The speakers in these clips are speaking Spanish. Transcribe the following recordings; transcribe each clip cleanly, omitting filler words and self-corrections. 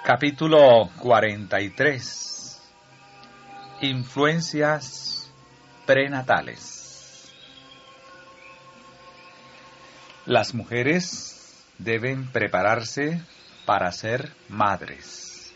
Capítulo 43. Influencias prenatales. Las mujeres deben prepararse para ser madres.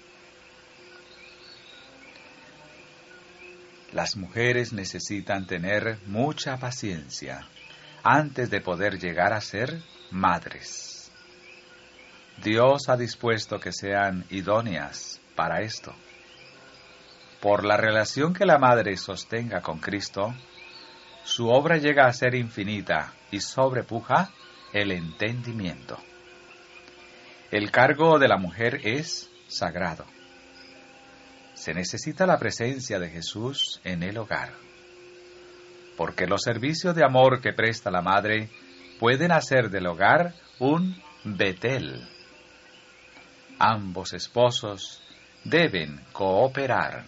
Las mujeres necesitan tener mucha paciencia antes de poder llegar a ser madres. Dios ha dispuesto que sean idóneas para esto. Por la relación que la madre sostenga con Cristo, su obra llega a ser infinita y sobrepuja el entendimiento. El cargo de la mujer es sagrado. Se necesita la presencia de Jesús en el hogar, porque los servicios de amor que presta la madre pueden hacer del hogar un Betel. Ambos esposos deben cooperar.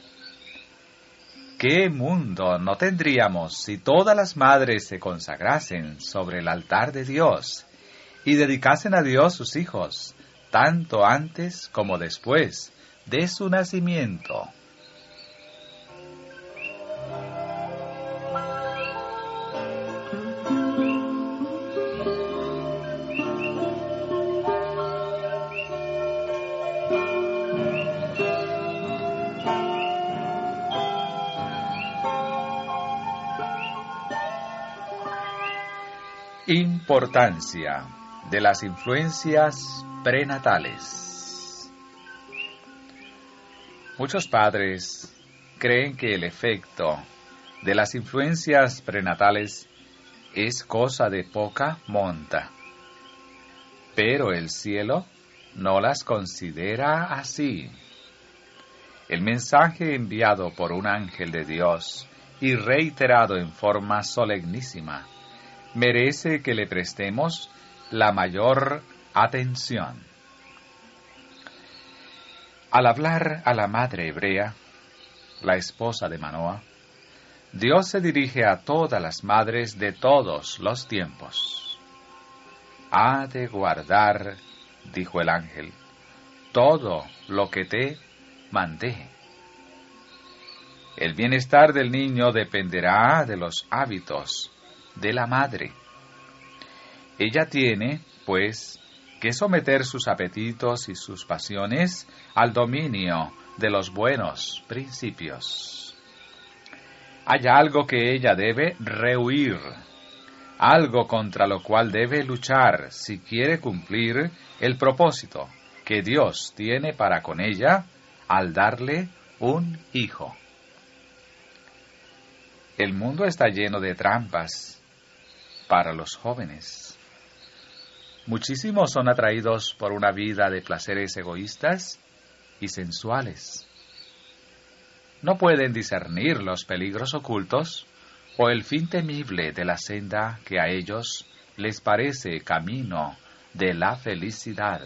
¿Qué mundo no tendríamos si todas las madres se consagrasen sobre el altar de Dios y dedicasen a Dios sus hijos, tanto antes como después de su nacimiento? Importancia de las influencias prenatales. Muchos padres creen que el efecto de las influencias prenatales es cosa de poca monta, pero el cielo no las considera así. El mensaje enviado por un ángel de Dios y reiterado en forma solemnísima merece que le prestemos la mayor atención. Al hablar a la madre hebrea, la esposa de Manoah, Dios se dirige a todas las madres de todos los tiempos. Ha de guardar, dijo el ángel, todo lo que te mandé. El bienestar del niño dependerá de los hábitos de la madre. Ella tiene, pues, que someter sus apetitos y sus pasiones al dominio de los buenos principios. Hay algo que ella debe rehuir, algo contra lo cual debe luchar si quiere cumplir el propósito que Dios tiene para con ella al darle un hijo. El mundo está lleno de trampas para los jóvenes. Muchísimos son atraídos por una vida de placeres egoístas y sensuales. No pueden discernir los peligros ocultos o el fin temible de la senda que a ellos les parece camino de la felicidad.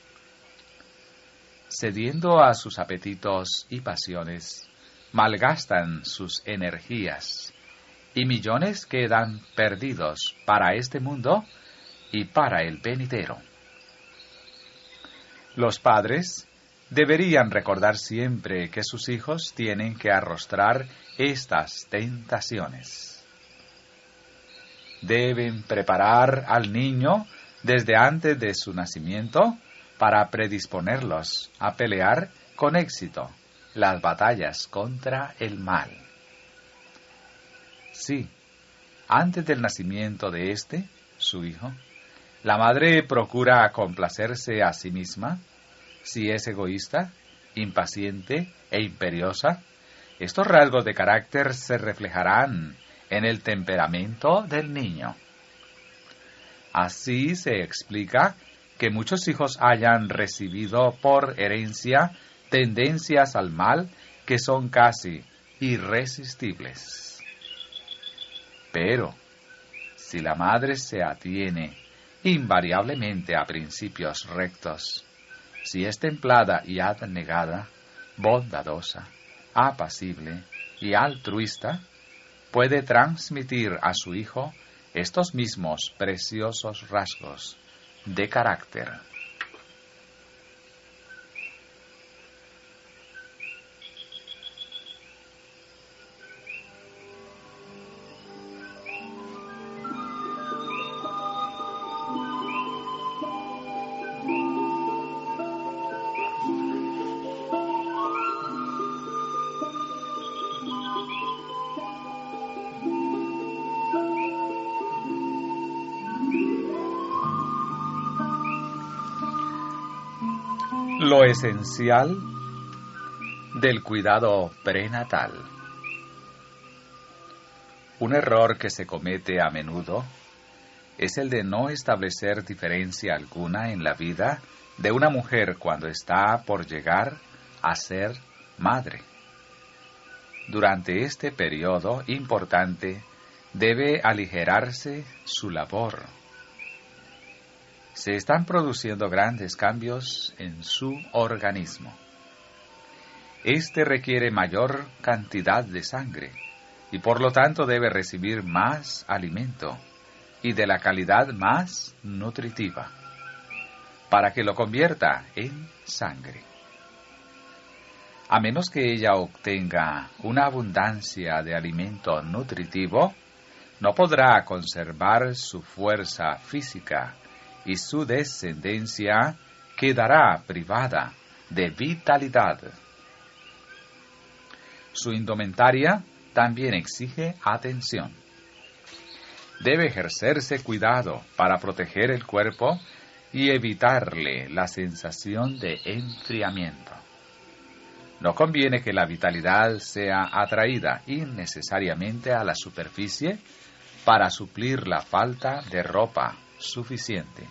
Cediendo a sus apetitos y pasiones, malgastan sus energías y millones quedan perdidos para este mundo y para el venidero. Los padres deberían recordar siempre que sus hijos tienen que arrostrar estas tentaciones. Deben preparar al niño desde antes de su nacimiento para predisponerlos a pelear con éxito las batallas contra el mal. Sí, antes del nacimiento de su hijo, la madre procura complacerse a sí misma. Si es egoísta, impaciente e imperiosa, estos rasgos de carácter se reflejarán en el temperamento del niño. Así se explica que muchos hijos hayan recibido por herencia tendencias al mal que son casi irresistibles. Pero, si la madre se atiene invariablemente a principios rectos, si es templada y abnegada, bondadosa, apacible y altruista, puede transmitir a su hijo estos mismos preciosos rasgos de carácter. Lo esencial del cuidado prenatal. Un error que se comete a menudo es el de no establecer diferencia alguna en la vida de una mujer cuando está por llegar a ser madre. Durante este periodo importante debe aligerarse su labor. Se están produciendo grandes cambios en su organismo. Este requiere mayor cantidad de sangre y por lo tanto debe recibir más alimento y de la calidad más nutritiva para que lo convierta en sangre. A menos que ella obtenga una abundancia de alimento nutritivo, no podrá conservar su fuerza física y su descendencia quedará privada de vitalidad. Su indumentaria también exige atención. Debe ejercerse cuidado para proteger el cuerpo y evitarle la sensación de enfriamiento. No conviene que la vitalidad sea atraída innecesariamente a la superficie para suplir la falta de ropa suficiente.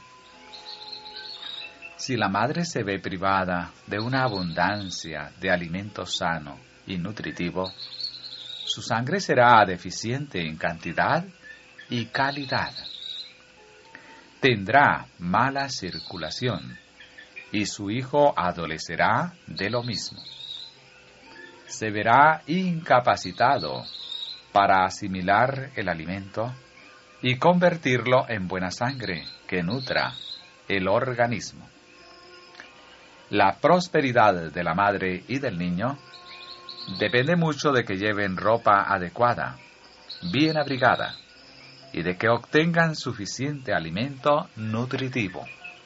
Si la madre se ve privada de una abundancia de alimento sano y nutritivo, su sangre será deficiente en cantidad y calidad. Tendrá mala circulación y su hijo adolecerá de lo mismo. Se verá incapacitado para asimilar el alimento y convertirlo en buena sangre que nutra el organismo. La prosperidad de la madre y del niño depende mucho de que lleven ropa adecuada, bien abrigada, y de que obtengan suficiente alimento nutritivo.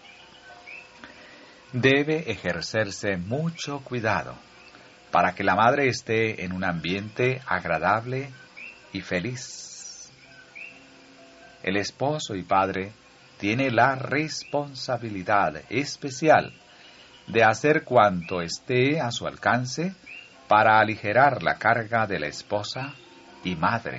Debe ejercerse mucho cuidado para que la madre esté en un ambiente agradable y feliz. El esposo y padre tiene la responsabilidad especial de hacer cuanto esté a su alcance para aligerar la carga de la esposa y madre.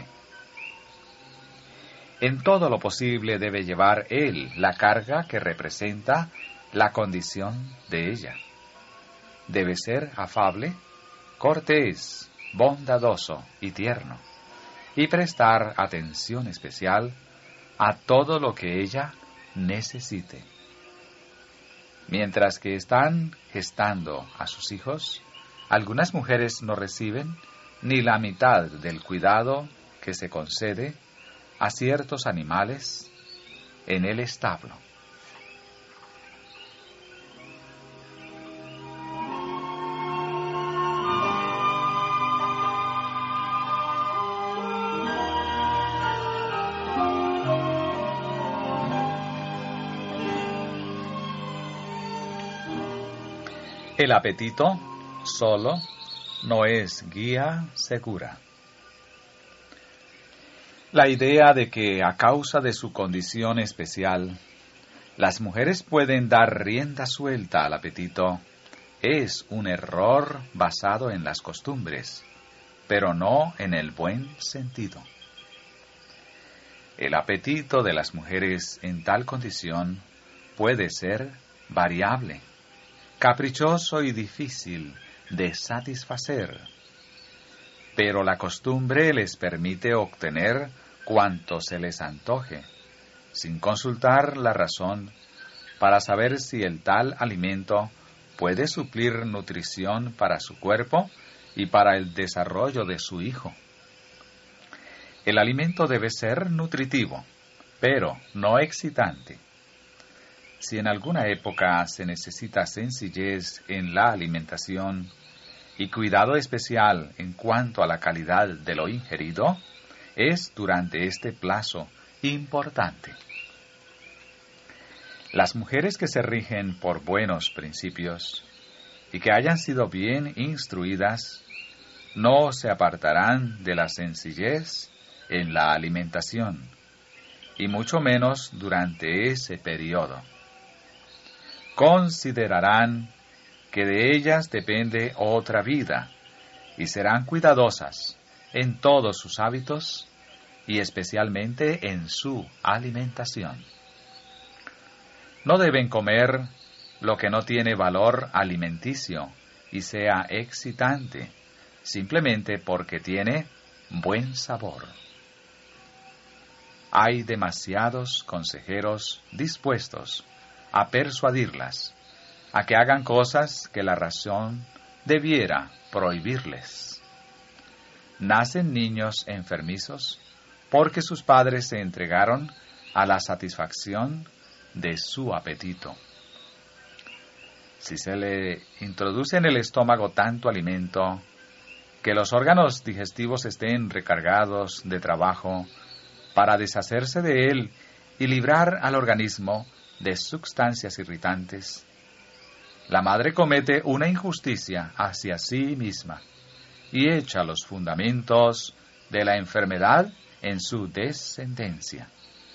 En todo lo posible debe llevar él la carga que representa la condición de ella. Debe ser afable, cortés, bondadoso y tierno, y prestar atención especial a todo lo que ella necesite. Mientras que están gestando a sus hijos, algunas mujeres no reciben ni la mitad del cuidado que se concede a ciertos animales en el establo. El apetito solo no es guía segura. La idea de que a causa de su condición especial, las mujeres pueden dar rienda suelta al apetito es un error basado en las costumbres, pero no en el buen sentido. El apetito de las mujeres en tal condición puede ser variable, caprichoso y difícil de satisfacer, pero la costumbre les permite obtener cuanto se les antoje, sin consultar la razón para saber si el tal alimento puede suplir nutrición para su cuerpo y para el desarrollo de su hijo. El alimento debe ser nutritivo, pero no excitante. Si en alguna época se necesita sencillez en la alimentación y cuidado especial en cuanto a la calidad de lo ingerido, es durante este plazo importante. Las mujeres que se rigen por buenos principios y que hayan sido bien instruidas no se apartarán de la sencillez en la alimentación, y mucho menos durante ese periodo. Considerarán que de ellas depende otra vida, y serán cuidadosas en todos sus hábitos y especialmente en su alimentación. No deben comer lo que no tiene valor alimenticio y sea excitante, simplemente porque tiene buen sabor. Hay demasiados consejeros dispuestos a persuadirlas a que hagan cosas que la razón debiera prohibirles. Nacen niños enfermizos porque sus padres se entregaron a la satisfacción de su apetito. Si se le introduce en el estómago tanto alimento que los órganos digestivos estén recargados de trabajo para deshacerse de él y librar al organismo de sustancias irritantes, la madre comete una injusticia hacia sí misma y echa los fundamentos de la enfermedad en su descendencia.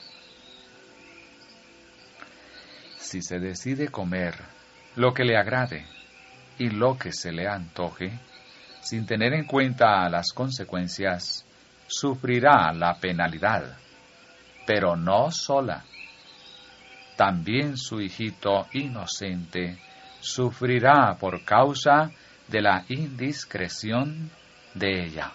Si se decide comer lo que le agrade y lo que se le antoje, sin tener en cuenta las consecuencias, sufrirá la penalidad, pero no sola. También su hijito inocente sufrirá por causa de la indiscreción de ella.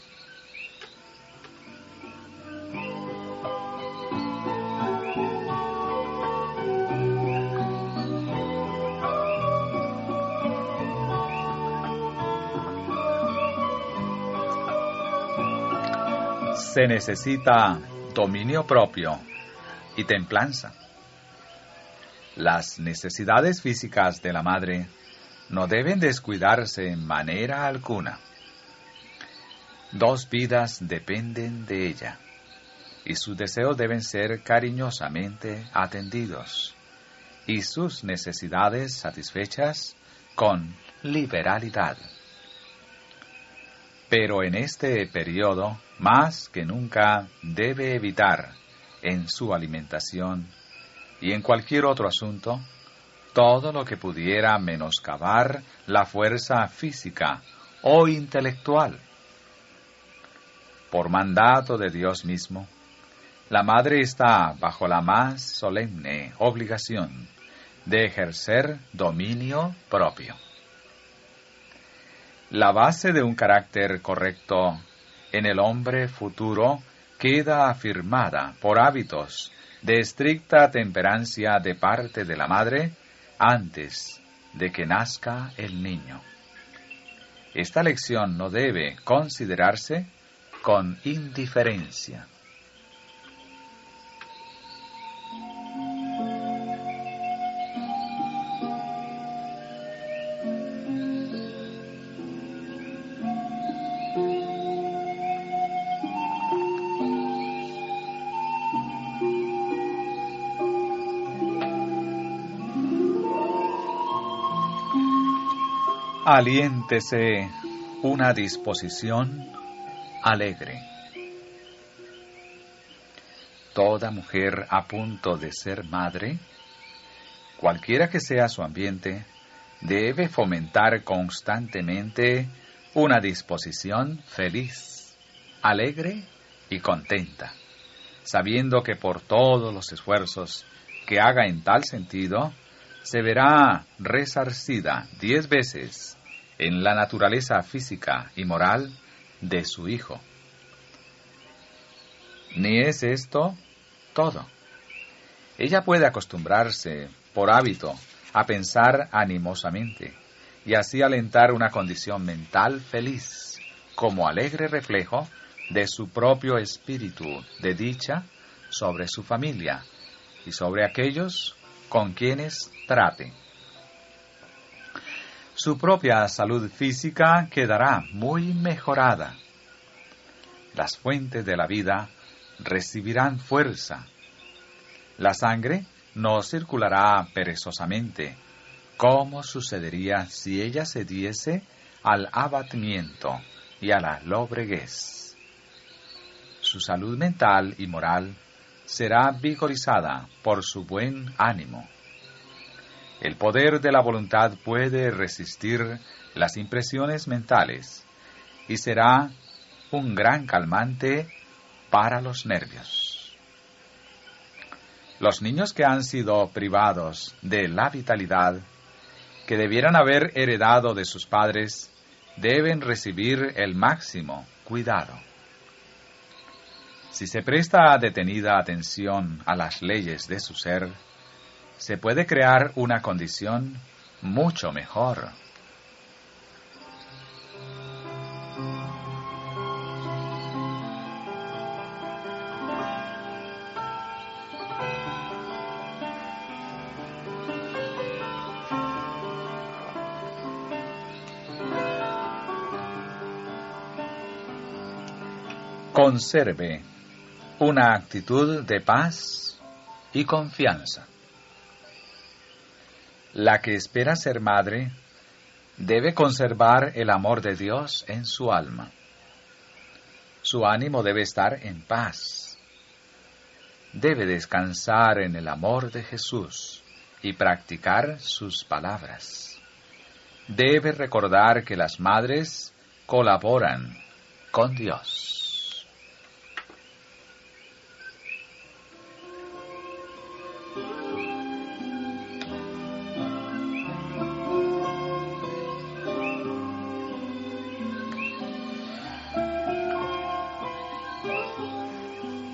Se necesita dominio propio y templanza. Las necesidades físicas de la madre no deben descuidarse en manera alguna. 2 vidas dependen de ella, y sus deseos deben ser cariñosamente atendidos, y sus necesidades satisfechas con liberalidad. Pero en este periodo, más que nunca, debe evitar en su alimentación y en cualquier otro asunto todo lo que pudiera menoscabar la fuerza física o intelectual. Por mandato de Dios mismo, la madre está bajo la más solemne obligación de ejercer dominio propio. La base de un carácter correcto en el hombre futuro queda afirmada por hábitos de estricta temperancia de parte de la madre antes de que nazca el niño. Esta lección no debe considerarse con indiferencia. Aliéntese una disposición alegre. Toda mujer a punto de ser madre, cualquiera que sea su ambiente, debe fomentar constantemente una disposición feliz, alegre y contenta, sabiendo que por todos los esfuerzos que haga en tal sentido, se verá resarcida 10 veces en la naturaleza física y moral de su hijo. Ni es esto todo. Ella puede acostumbrarse, por hábito, a pensar animosamente y así alentar una condición mental feliz, como alegre reflejo de su propio espíritu de dicha sobre su familia y sobre aquellos con quienes trate. Su propia salud física quedará muy mejorada. Las fuentes de la vida recibirán fuerza. La sangre no circulará perezosamente, como sucedería si ella se diese al abatimiento y a la lobreguez. Su salud mental y moral será vigorizada por su buen ánimo. El poder de la voluntad puede resistir las impresiones mentales y será un gran calmante para los nervios. Los niños que han sido privados de la vitalidad que debieran haber heredado de sus padres deben recibir el máximo cuidado. Si se presta detenida atención a las leyes de su ser, se puede crear una condición mucho mejor. Conserve una actitud de paz y confianza. La que espera ser madre debe conservar el amor de Dios en su alma. Su ánimo debe estar en paz. Debe descansar en el amor de Jesús y practicar sus palabras. Debe recordar que las madres colaboran con Dios.